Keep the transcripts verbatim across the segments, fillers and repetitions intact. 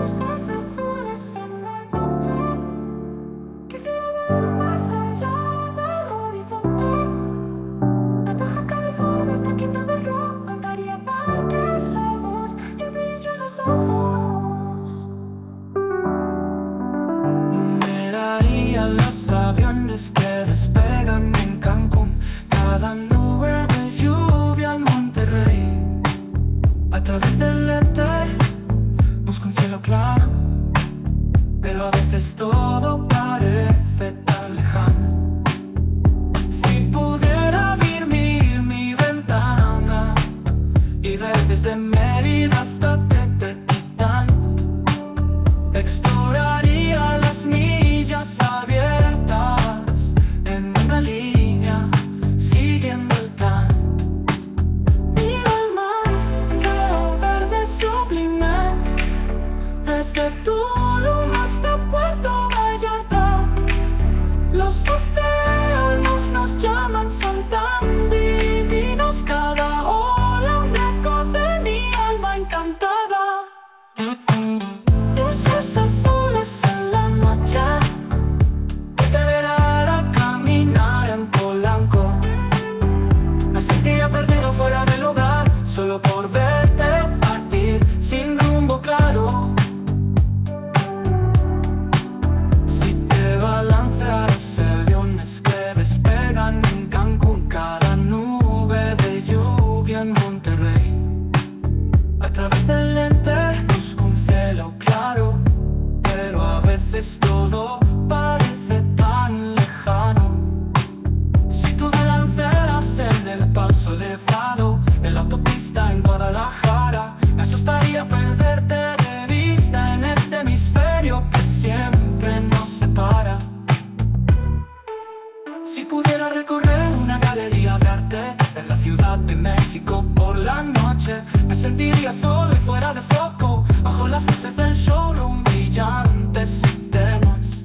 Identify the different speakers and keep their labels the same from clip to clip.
Speaker 1: Los aviones que despegan en Cancún, cada nube de lluvia en Monterrey. A través del lente busco un cielo claro, pero a veces todo parece tan lejano. Si pudiera abrir mi, mi ventana y ver desde Mérida hasta Tepetitán, exploraría las millas abiertas en una línea, siguiendo el plan. Miro el mar, veo verde sublime, desde Tulum hasta Puerto Vallarta. Los océanos nos llaman, son tan divinos, cada ola un eco de mi alma encantada. Luces azules en la noche, te verá caminar en Polanco. Me sentía perdido fuera del lugar, solo por verte partir sin rumbo claro. Si te balancearas aviones que despegan en Cancún, cada nube de lluvia en Monterrey. A través del lente busco un cielo claro, pero a veces todo parece tan lejano. Si tú te lanzaras en el paso elevado, en la autopista en Guadalajara, me asustaría perderte de vista en este hemisferio que siempre nos separa. Si pudiera recorrer una galería de arte en la Ciudad de México por la noche, me sentiría solo y fuera de foco, bajo las luces del showroom brillantes y tenues.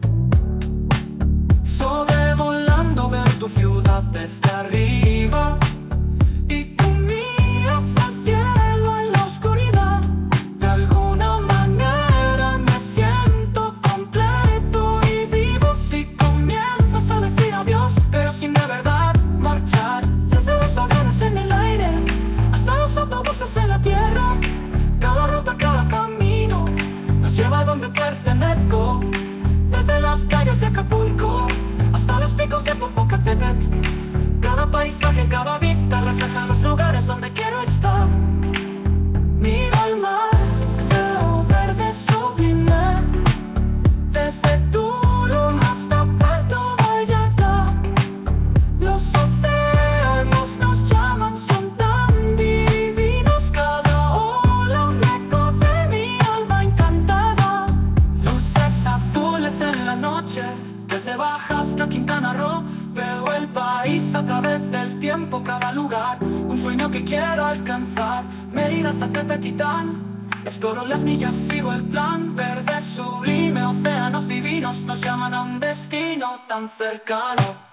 Speaker 1: Sobrevolando ver tu ciudad desde arriba, y tú miras al cielo en la oscuridad. De alguna manera me siento completo y vivo si comienzas a decir adiós, pero sin de verdad marchar. Desde los aviones en el aire hasta los autobuses en la tierra, cada ruta, cada camino nos lleva a donde pertenezco. Desde las playas de Acapulco hasta los picos de Popocatépetl, cada paisaje, cada vista refleja los lugares donde quiero estar. Miro al mar, veo verde sublime, desde Tulum hasta Puerto Vallarta. Los océanos nos llaman, son tan divinos, cada ola un eco de mi alma encantada. Luces azules en la noche, desde Baja hasta Quintana Roo, veo el país a través del tiempo, cada lugar, un sueño que quiero alcanzar. Mérida hasta Tepetitán, exploro las millas, sigo el plan. Verde sublime, océanos divinos nos llaman a un destino tan cercano.